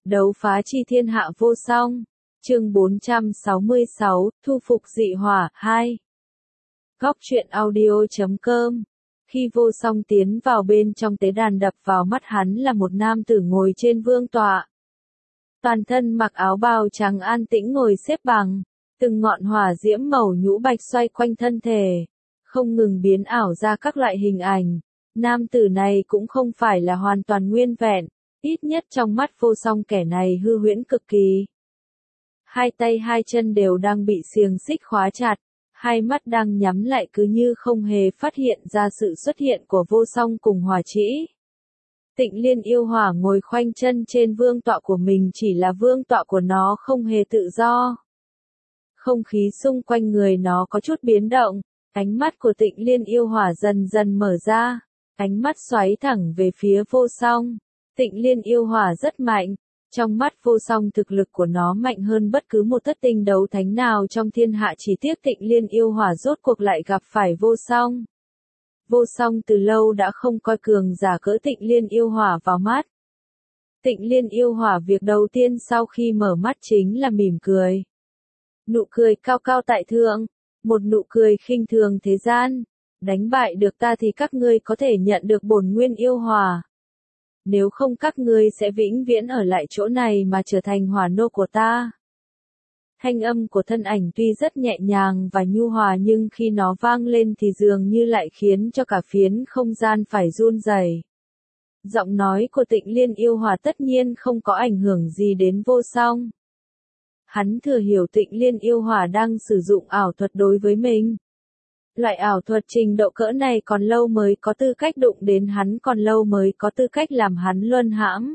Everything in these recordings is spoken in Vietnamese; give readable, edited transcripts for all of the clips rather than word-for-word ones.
Đấu phá chi thiên hạ vô song. Chương 466, thu phục dị hỏa 2. Góc truyện audio.com. Khi vô song tiến vào bên trong tế đàn, đập vào mắt hắn là một nam tử ngồi trên vương tọa. Toàn thân mặc áo bào trắng an tĩnh ngồi xếp bằng, từng ngọn hỏa diễm màu nhũ bạch xoay quanh thân thể, không ngừng biến ảo ra các loại hình ảnh. Nam tử này cũng không phải là hoàn toàn nguyên vẹn, ít nhất trong mắt vô song kẻ này hư huyễn cực kỳ. Hai tay hai chân đều đang bị xiềng xích khóa chặt, hai mắt đang nhắm lại cứ như không hề phát hiện ra sự xuất hiện của vô song cùng hỏa trĩ. Tịnh Liên yêu hỏa ngồi khoanh chân trên vương tọa của mình, chỉ là vương tọa của nó không hề tự do. Không khí xung quanh người nó có chút biến động, ánh mắt của Tịnh Liên yêu hỏa dần dần mở ra, ánh mắt xoáy thẳng về phía vô song. Tịnh Liên yêu hỏa rất mạnh, trong mắt vô song thực lực của nó mạnh hơn bất cứ một thất tinh đấu thánh nào trong thiên hạ, chỉ tiếc Tịnh Liên yêu hỏa rốt cuộc lại gặp phải vô song. Vô song từ lâu đã không coi cường giả cỡ Tịnh Liên yêu hỏa vào mắt. Tịnh Liên yêu hỏa việc đầu tiên sau khi mở mắt chính là mỉm cười. Nụ cười cao cao tại thượng, một nụ cười khinh thường thế gian. Đánh bại được ta thì các ngươi có thể nhận được bổn nguyên yêu hỏa. Nếu không các ngươi sẽ vĩnh viễn ở lại chỗ này mà trở thành hỏa nô của ta. Thanh âm của thân ảnh tuy rất nhẹ nhàng và nhu hòa, nhưng khi nó vang lên thì dường như lại khiến cho cả phiến không gian phải run rẩy. Giọng nói của Tịnh Liên yêu hỏa tất nhiên không có ảnh hưởng gì đến vô song. Hắn thừa hiểu Tịnh Liên yêu hỏa đang sử dụng ảo thuật đối với mình. Loại ảo thuật trình độ cỡ này còn lâu mới có tư cách đụng đến hắn, còn lâu mới có tư cách làm hắn luân hãm.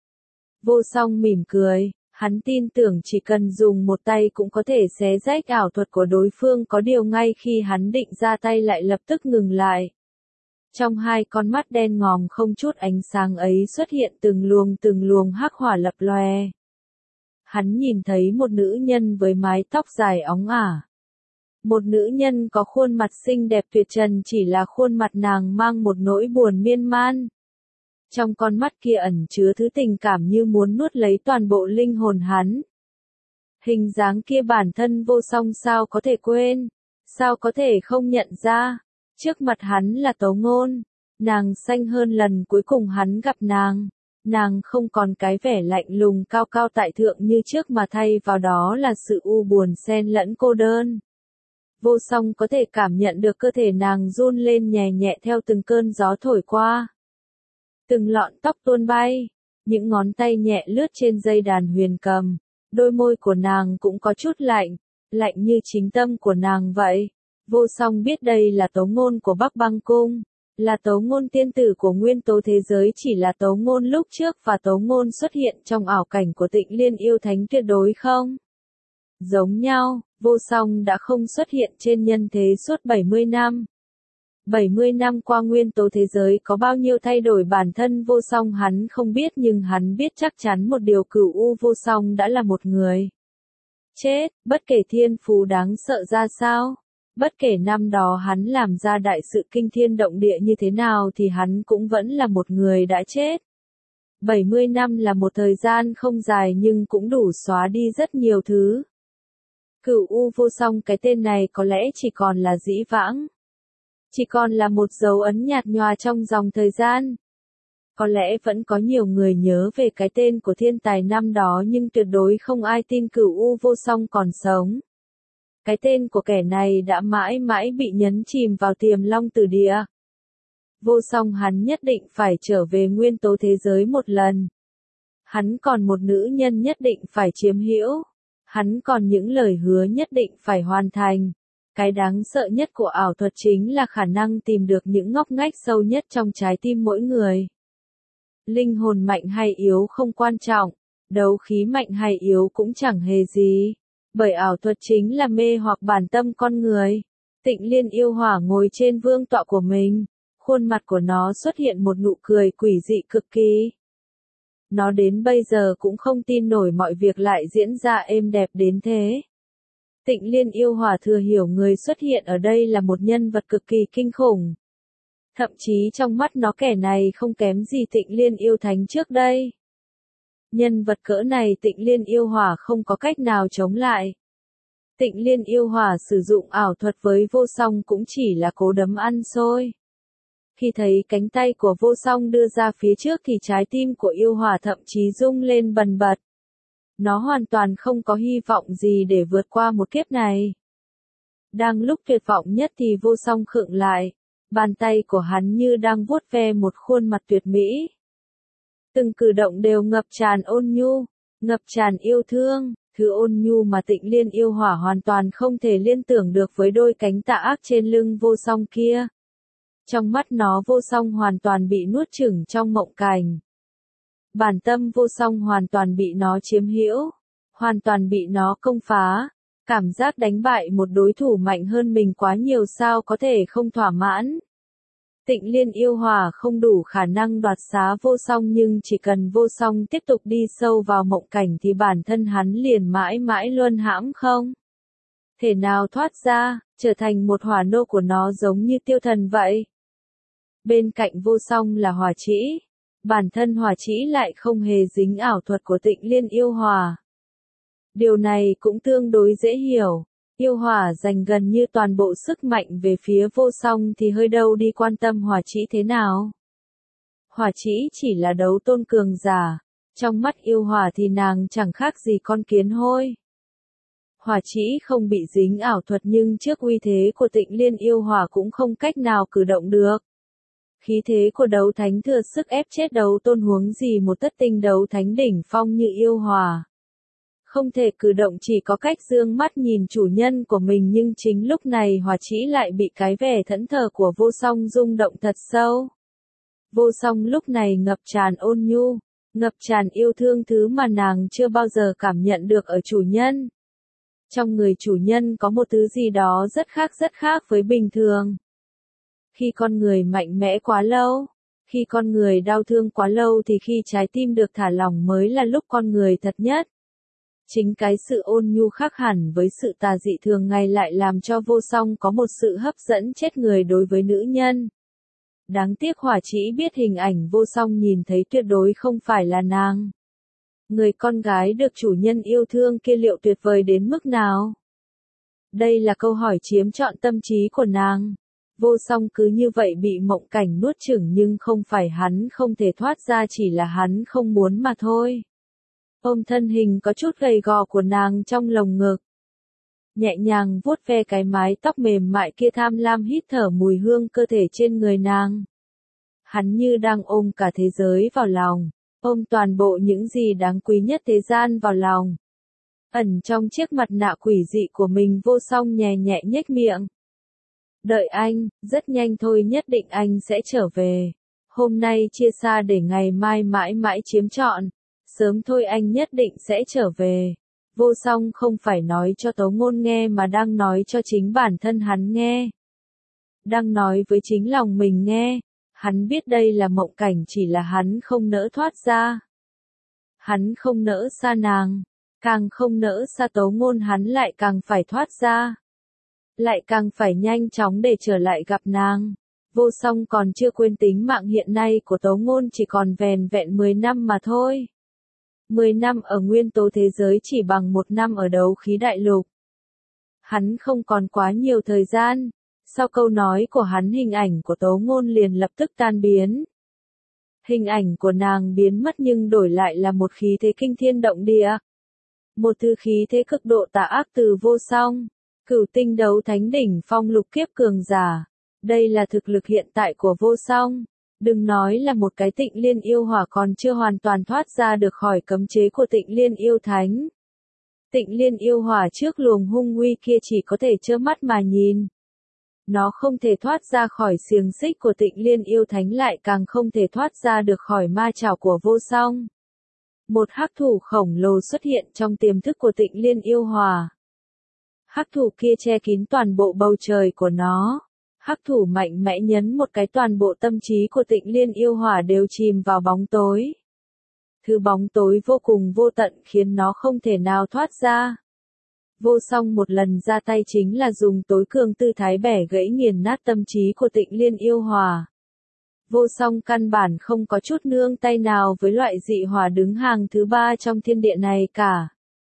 Vô song mỉm cười, hắn tin tưởng chỉ cần dùng một tay cũng có thể xé rách ảo thuật của đối phương, có điều ngay khi hắn định ra tay lại lập tức ngừng lại. Trong hai con mắt đen ngòm không chút ánh sáng ấy xuất hiện từng luồng hắc hỏa lập lòe. Hắn nhìn thấy một nữ nhân với mái tóc dài óng ả. Một nữ nhân có khuôn mặt xinh đẹp tuyệt trần, chỉ là khuôn mặt nàng mang một nỗi buồn miên man. Trong con mắt kia ẩn chứa thứ tình cảm như muốn nuốt lấy toàn bộ linh hồn hắn. Hình dáng kia bản thân vô song sao có thể quên, sao có thể không nhận ra. Trước mặt hắn là Tấu Ngôn, nàng xanh hơn lần cuối cùng hắn gặp nàng. Nàng không còn cái vẻ lạnh lùng cao cao tại thượng như trước, mà thay vào đó là sự u buồn xen lẫn cô đơn. Vô song có thể cảm nhận được cơ thể nàng run lên nhẹ nhẹ theo từng cơn gió thổi qua. Từng lọn tóc tuôn bay, những ngón tay nhẹ lướt trên dây đàn huyền cầm, đôi môi của nàng cũng có chút lạnh, lạnh như chính tâm của nàng vậy. Vô song biết đây là Tấu Ngôn của Bắc Băng Cung, là Tấu Ngôn tiên tử của nguyên tố thế giới, chỉ là Tấu Ngôn lúc trước và Tấu Ngôn xuất hiện trong ảo cảnh của Tịnh Liên yêu thánh tuyệt đối không giống nhau. Vô song đã không xuất hiện trên nhân thế suốt 70 năm. 70 năm qua nguyên tố thế giới có bao nhiêu thay đổi, bản thân vô song hắn không biết, nhưng hắn biết chắc chắn một điều, Cửu U vô song đã là một người chết. Bất kể thiên phú đáng sợ ra sao, bất kể năm đó hắn làm ra đại sự kinh thiên động địa như thế nào, thì hắn cũng vẫn là một người đã chết. 70 năm là một thời gian không dài nhưng cũng đủ xóa đi rất nhiều thứ. Cửu U vô song, cái tên này có lẽ chỉ còn là dĩ vãng. Chỉ còn là một dấu ấn nhạt nhòa trong dòng thời gian. Có lẽ vẫn có nhiều người nhớ về cái tên của thiên tài năm đó, nhưng tuyệt đối không ai tin Cửu U vô song còn sống. Cái tên của kẻ này đã mãi mãi bị nhấn chìm vào Tiềm Long Tử Địa. Vô song hắn nhất định phải trở về nguyên tố thế giới một lần. Hắn còn một nữ nhân nhất định phải chiếm hữu. Hắn còn những lời hứa nhất định phải hoàn thành. Cái đáng sợ nhất của ảo thuật chính là khả năng tìm được những ngóc ngách sâu nhất trong trái tim mỗi người. Linh hồn mạnh hay yếu không quan trọng, đấu khí mạnh hay yếu cũng chẳng hề gì, bởi ảo thuật chính là mê hoặc bản tâm con người. Tịnh Liên yêu hỏa ngồi trên vương tọa của mình, khuôn mặt của nó xuất hiện một nụ cười quỷ dị cực kỳ. Nó đến bây giờ cũng không tin nổi mọi việc lại diễn ra êm đẹp đến thế. Tịnh Liên yêu hỏa thừa hiểu người xuất hiện ở đây là một nhân vật cực kỳ kinh khủng. Thậm chí trong mắt nó kẻ này không kém gì Tịnh Liên yêu thánh trước đây. Nhân vật cỡ này Tịnh Liên yêu hỏa không có cách nào chống lại. Tịnh Liên yêu hỏa sử dụng ảo thuật với Vô Song cũng chỉ là cố đấm ăn xôi. Khi thấy cánh tay của Vô Song đưa ra phía trước thì trái tim của yêu hỏa thậm chí rung lên bần bật. Nó hoàn toàn không có hy vọng gì để vượt qua một kiếp này. Đang lúc tuyệt vọng nhất thì Vô Song khựng lại, bàn tay của hắn như đang vuốt ve một khuôn mặt tuyệt mỹ. Từng cử động đều ngập tràn ôn nhu, ngập tràn yêu thương, thứ ôn nhu mà Tịnh Liên yêu hỏa hoàn toàn không thể liên tưởng được với đôi cánh tà ác trên lưng Vô Song kia. Trong mắt nó Vô Song hoàn toàn bị nuốt chửng trong mộng cảnh. Bản tâm Vô Song hoàn toàn bị nó chiếm hữu, hoàn toàn bị nó công phá. Cảm giác đánh bại một đối thủ mạnh hơn mình quá nhiều sao có thể không thỏa mãn. Tịnh Liên yêu hỏa không đủ khả năng đoạt xá Vô Song nhưng chỉ cần Vô Song tiếp tục đi sâu vào mộng cảnh thì bản thân hắn liền mãi mãi luân hãm không thể nào thoát ra, trở thành một hỏa nô của nó giống như tiêu thần vậy. Bên cạnh Vô Song là hỏa trĩ, bản thân hỏa trĩ lại không hề dính ảo thuật của Tịnh Liên yêu hỏa. Điều này cũng tương đối dễ hiểu. Yêu hỏa dành gần như toàn bộ sức mạnh về phía Vô Song thì hơi đâu đi quan tâm hỏa trĩ thế nào. Hỏa trĩ chỉ là đấu tôn cường giả, trong mắt yêu hỏa thì nàng chẳng khác gì con kiến hôi. Hỏa trĩ không bị dính ảo thuật nhưng trước uy thế của Tịnh Liên yêu hỏa cũng không cách nào cử động được. Khí thế của đấu thánh thừa sức ép chết đấu tôn huống gì một tất tinh đấu thánh đỉnh phong như yêu hỏa. Không thể cử động chỉ có cách dương mắt nhìn chủ nhân của mình nhưng chính lúc này hỏa trĩ lại bị cái vẻ thẫn thờ của Vô Song rung động thật sâu. Vô Song lúc này ngập tràn ôn nhu, ngập tràn yêu thương thứ mà nàng chưa bao giờ cảm nhận được ở chủ nhân. Trong người chủ nhân có một thứ gì đó rất khác với bình thường. Khi con người mạnh mẽ quá lâu, khi con người đau thương quá lâu thì khi trái tim được thả lỏng mới là lúc con người thật nhất. Chính cái sự ôn nhu khác hẳn với sự tà dị thường ngày lại làm cho Vô Song có một sự hấp dẫn chết người đối với nữ nhân. Đáng tiếc hỏa trĩ biết hình ảnh Vô Song nhìn thấy tuyệt đối không phải là nàng. Người con gái được chủ nhân yêu thương kia liệu tuyệt vời đến mức nào? Đây là câu hỏi chiếm trọn tâm trí của nàng. Vô Song cứ như vậy bị mộng cảnh nuốt chửng nhưng không phải hắn không thể thoát ra chỉ là hắn không muốn mà thôi. Ôm thân hình có chút gầy gò của nàng trong lồng ngực. Nhẹ nhàng vuốt ve cái mái tóc mềm mại kia tham lam hít thở mùi hương cơ thể trên người nàng. Hắn như đang ôm cả thế giới vào lòng, ôm toàn bộ những gì đáng quý nhất thế gian vào lòng. Ẩn trong chiếc mặt nạ quỷ dị của mình Vô Song nhẹ nhẹ nhếch miệng. Đợi anh, rất nhanh thôi nhất định anh sẽ trở về. Hôm nay chia xa để ngày mai mãi mãi chiếm trọn. Sớm thôi anh nhất định sẽ trở về. Vô Song không phải nói cho Tấu Ngôn nghe mà đang nói cho chính bản thân hắn nghe. Đang nói với chính lòng mình nghe. Hắn biết đây là mộng cảnh chỉ là hắn không nỡ thoát ra. Hắn không nỡ xa nàng. Càng không nỡ xa Tấu Ngôn hắn lại càng phải thoát ra. Lại càng phải nhanh chóng để trở lại gặp nàng. Vô Song còn chưa quên tính mạng hiện nay của Tấu Ngôn chỉ còn vẻn vẹn 10 năm mà thôi. 10 năm ở nguyên tố thế giới chỉ bằng 1 năm ở đấu khí đại lục. Hắn không còn quá nhiều thời gian. Sau câu nói của hắn hình ảnh của Tấu Ngôn liền lập tức tan biến. Hình ảnh của nàng biến mất nhưng đổi lại là một khí thế kinh thiên động địa. Một thứ khí thế cực độ tà ác từ Vô Song. Cửu tinh đấu thánh đỉnh phong lục kiếp cường giả. Đây là thực lực hiện tại của Vô Song. Đừng nói là một cái Tịnh Liên yêu hỏa còn chưa hoàn toàn thoát ra được khỏi cấm chế của Tịnh Liên yêu thánh. Tịnh Liên yêu hỏa trước luồng hung uy kia chỉ có thể trơ mắt mà nhìn. Nó không thể thoát ra khỏi xiềng xích của Tịnh Liên yêu thánh lại càng không thể thoát ra được khỏi ma chảo của Vô Song. Một hắc thủ khổng lồ xuất hiện trong tiềm thức của Tịnh Liên yêu hỏa. Hắc thủ kia che kín toàn bộ bầu trời của nó. Hắc thủ mạnh mẽ nhấn một cái toàn bộ tâm trí của Tịnh Liên yêu hỏa đều chìm vào bóng tối. Thứ bóng tối vô cùng vô tận khiến nó không thể nào thoát ra. Vô Song một lần ra tay chính là dùng tối cường tư thái bẻ gãy nghiền nát tâm trí của Tịnh Liên yêu hỏa. Vô song căn bản không có chút nương tay nào với loại dị hỏa đứng hàng thứ 3 trong thiên địa này cả.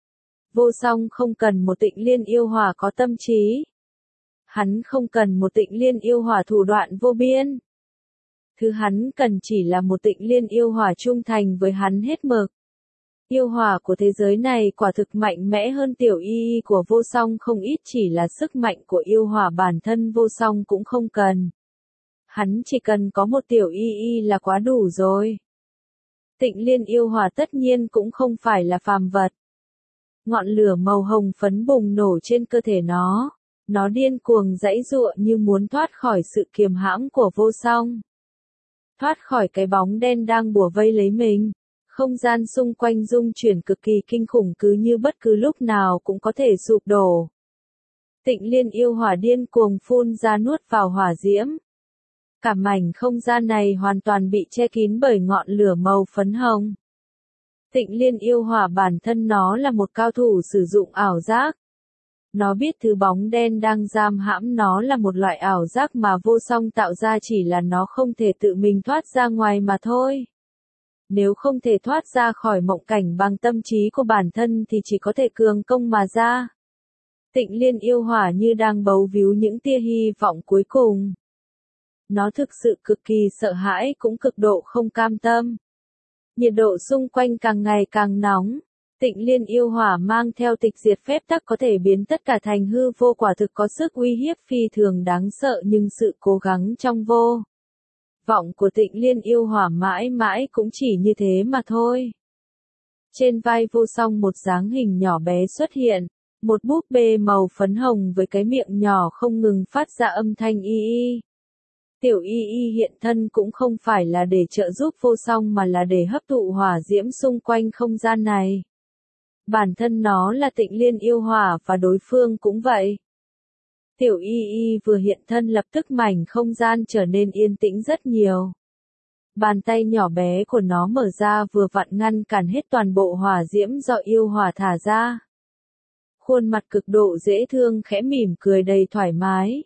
Vô song không cần một Tịnh Liên yêu hỏa có tâm trí. Hắn không cần một Tịnh Liên yêu hỏa thủ đoạn vô biên. Thứ hắn cần chỉ là một Tịnh Liên yêu hỏa trung thành với hắn hết mực. Yêu hỏa của thế giới này quả thực mạnh mẽ hơn tiểu y của vô song không ít, chỉ là sức mạnh của yêu hỏa bản thân vô song cũng không cần. Hắn chỉ cần có một tiểu y là quá đủ rồi. Tịnh Liên yêu hỏa tất nhiên cũng không phải là phàm vật. Ngọn lửa màu hồng phấn bùng nổ trên cơ thể nó. Nó điên cuồng giãy giụa như muốn thoát khỏi sự kiềm hãm của vô song. Thoát khỏi cái bóng đen đang bủa vây lấy mình. Không gian xung quanh rung chuyển cực kỳ kinh khủng, cứ như bất cứ lúc nào cũng có thể sụp đổ. Tịnh Liên yêu hỏa điên cuồng phun ra nuốt vào hỏa diễm. Cả mảnh không gian này hoàn toàn bị che kín bởi ngọn lửa màu phấn hồng. Tịnh Liên yêu hỏa bản thân nó là một cao thủ sử dụng ảo giác. Nó biết thứ bóng đen đang giam hãm nó là một loại ảo giác mà vô song tạo ra, chỉ là nó không thể tự mình thoát ra ngoài mà thôi. Nếu không thể thoát ra khỏi mộng cảnh bằng tâm trí của bản thân thì chỉ có thể cường công mà ra. Tịnh Liên yêu hỏa như đang bấu víu những tia hy vọng cuối cùng. Nó thực sự cực kỳ sợ hãi cũng cực độ không cam tâm. Nhiệt độ xung quanh càng ngày càng nóng. Tịnh Liên yêu hỏa mang theo tịch diệt phép tắc có thể biến tất cả thành hư vô, quả thực có sức uy hiếp phi thường đáng sợ, nhưng sự cố gắng trong vô vọng của Tịnh Liên yêu hỏa mãi mãi cũng chỉ như thế mà thôi. Trên vai vô song một dáng hình nhỏ bé xuất hiện, một búp bê màu phấn hồng với cái miệng nhỏ không ngừng phát ra âm thanh y y. Tiểu y y hiện thân cũng không phải là để trợ giúp vô song mà là để hấp thụ hỏa diễm xung quanh không gian này. Bản thân nó là Tịnh Liên yêu hỏa và đối phương cũng vậy. Tiểu y y vừa hiện thân lập tức mảnh không gian trở nên yên tĩnh rất nhiều. Bàn tay nhỏ bé của nó mở ra vừa vặn ngăn cản hết toàn bộ hỏa diễm do yêu hỏa thả ra. Khuôn mặt cực độ dễ thương khẽ mỉm cười đầy thoải mái.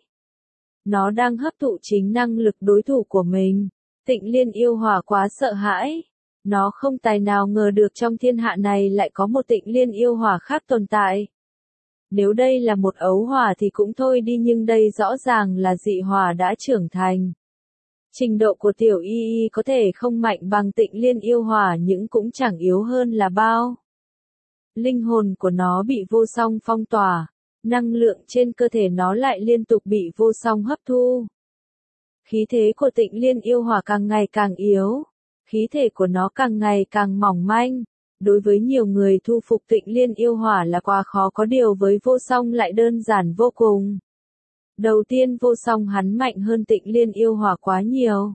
Nó đang hấp thụ chính năng lực đối thủ của mình. Tịnh Liên yêu hỏa quá sợ hãi. Nó không tài nào ngờ được trong thiên hạ này lại có một Tịnh Liên yêu hỏa khác tồn tại. Nếu đây là một ấu hỏa thì cũng thôi đi, nhưng đây rõ ràng là dị hỏa đã trưởng thành. Trình độ của tiểu y y có thể không mạnh bằng Tịnh Liên yêu hỏa nhưng cũng chẳng yếu hơn là bao. Linh hồn của nó bị vô song phong tỏa. Năng lượng trên cơ thể nó lại liên tục bị vô song hấp thu. Khí thế của Tịnh Liên yêu hỏa càng ngày càng yếu. Khí thể của nó càng ngày càng mỏng manh. Đối với nhiều người thu phục Tịnh Liên yêu hỏa là quá khó, có điều với vô song lại đơn giản vô cùng. Đầu tiên vô song hắn mạnh hơn Tịnh Liên yêu hỏa quá nhiều.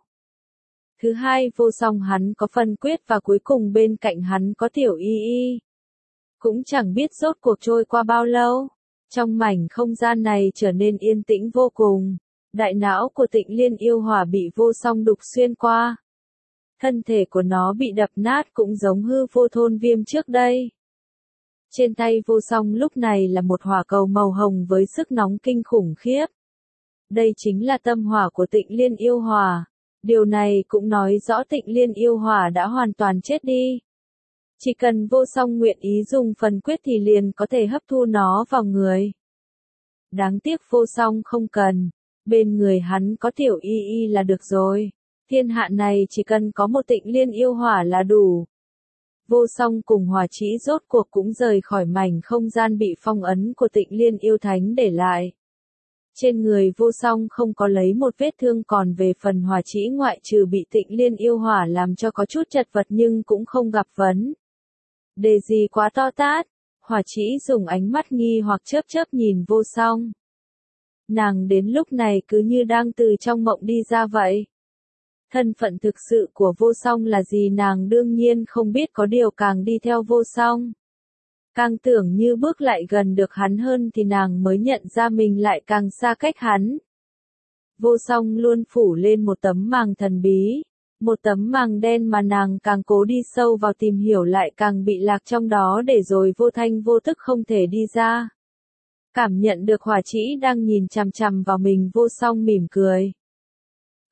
Thứ hai vô song hắn có phân quyết và cuối cùng bên cạnh hắn có tiểu y y. Cũng chẳng biết rốt cuộc trôi qua bao lâu. Trong mảnh không gian này trở nên yên tĩnh vô cùng. Đại não của Tịnh Liên yêu hỏa bị vô song đục xuyên qua. Thân thể của nó bị đập nát cũng giống hư vô thôn viêm trước đây. Trên tay vô song lúc này là một hỏa cầu màu hồng với sức nóng kinh khủng khiếp. Đây chính là tâm hỏa của Tịnh Liên yêu hỏa. Điều này cũng nói rõ Tịnh Liên yêu hỏa đã hoàn toàn chết đi. Chỉ cần vô song nguyện ý dùng phần quyết thì liền có thể hấp thu nó vào người. Đáng tiếc vô song không cần. Bên người hắn có tiểu y y là được rồi. Thiên hạ này chỉ cần có một Tịnh Liên yêu hỏa là đủ. Vô song cùng hỏa trĩ rốt cuộc cũng rời khỏi mảnh không gian bị phong ấn của Tịnh Liên yêu thánh để lại. Trên người vô song không có lấy một vết thương, còn về phần hỏa trĩ ngoại trừ bị Tịnh Liên yêu hỏa làm cho có chút chật vật nhưng cũng không gặp vấn đề gì quá to tát. Hỏa trĩ dùng ánh mắt nghi hoặc chớp chớp nhìn vô song. Nàng đến lúc này cứ như đang từ trong mộng đi ra vậy. Thân phận thực sự của vô song là gì nàng đương nhiên không biết, có điều càng đi theo vô song. Càng tưởng như bước lại gần được hắn hơn thì nàng mới nhận ra mình lại càng xa cách hắn. Vô song luôn phủ lên một tấm màng thần bí. Một tấm màng đen mà nàng càng cố đi sâu vào tìm hiểu lại càng bị lạc trong đó, để rồi vô thanh vô tức không thể đi ra. Cảm nhận được hỏa trĩ đang nhìn chằm chằm vào mình, vô song mỉm cười.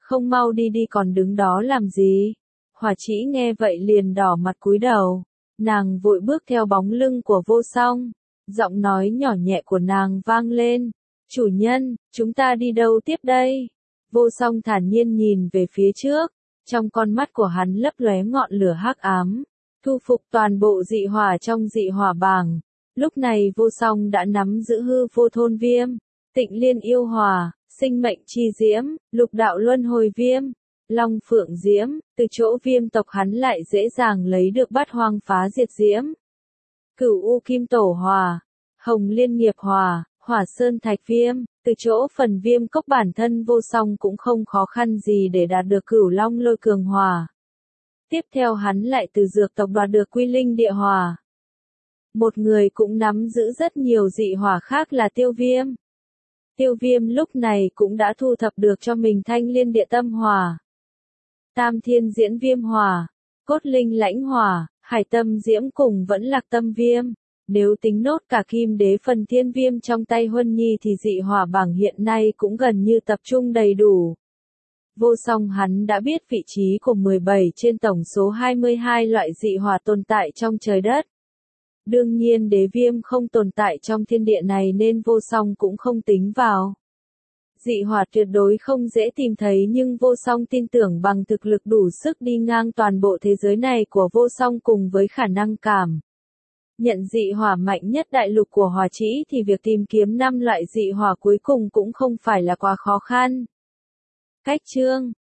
Không mau đi đi còn đứng đó làm gì? Hỏa Trĩ nghe vậy liền đỏ mặt cúi đầu. Nàng vội bước theo bóng lưng của Vô Song. Giọng nói nhỏ nhẹ của nàng vang lên. Chủ nhân, chúng ta đi đâu tiếp đây? Vô Song thản nhiên nhìn về phía trước. Trong con mắt của hắn lấp lóe ngọn lửa hắc ám. Thu phục toàn bộ dị hỏa trong dị hỏa bảng. Lúc này Vô Song đã nắm giữ hư vô thôn viêm, tịnh liên yêu hỏa, sinh mệnh chi diễm, lục đạo luân hồi viêm, long phượng diễm, từ chỗ viêm tộc hắn lại dễ dàng lấy được bát hoang phá diệt diễm. Cửu u kim tổ hỏa, hồng liên nghiệp hỏa, hỏa sơn thạch viêm, từ chỗ phần viêm cốc bản thân Vô Song cũng không khó khăn gì để đạt được cửu long lôi cường hỏa. Tiếp theo hắn lại từ dược tộc đoạt được quy linh địa hỏa. Một người cũng nắm giữ rất nhiều dị hỏa khác là Tiêu Viêm. Tiêu Viêm lúc này cũng đã thu thập được cho mình thanh liên địa tâm hỏa, tam thiên diễn viêm hỏa, cốt linh lãnh hỏa, hải tâm diễm cùng vẫn lạc tâm viêm. Nếu tính nốt cả kim đế phần thiên viêm trong tay Huân Nhi thì dị hỏa bảng hiện nay cũng gần như tập trung đầy đủ. Vô Song hắn đã biết vị trí của 17 trên tổng số 22 loại dị hỏa tồn tại trong trời đất. Đương nhiên đế viêm không tồn tại trong thiên địa này nên Vô Song cũng không tính vào. Dị hỏa tuyệt đối không dễ tìm thấy nhưng Vô Song tin tưởng bằng thực lực đủ sức đi ngang toàn bộ thế giới này của Vô Song cùng với khả năng cảm nhận dị hỏa mạnh nhất đại lục của Hỏa Trĩ thì việc tìm kiếm 5 loại dị hỏa cuối cùng cũng không phải là quá khó khăn. Cách chương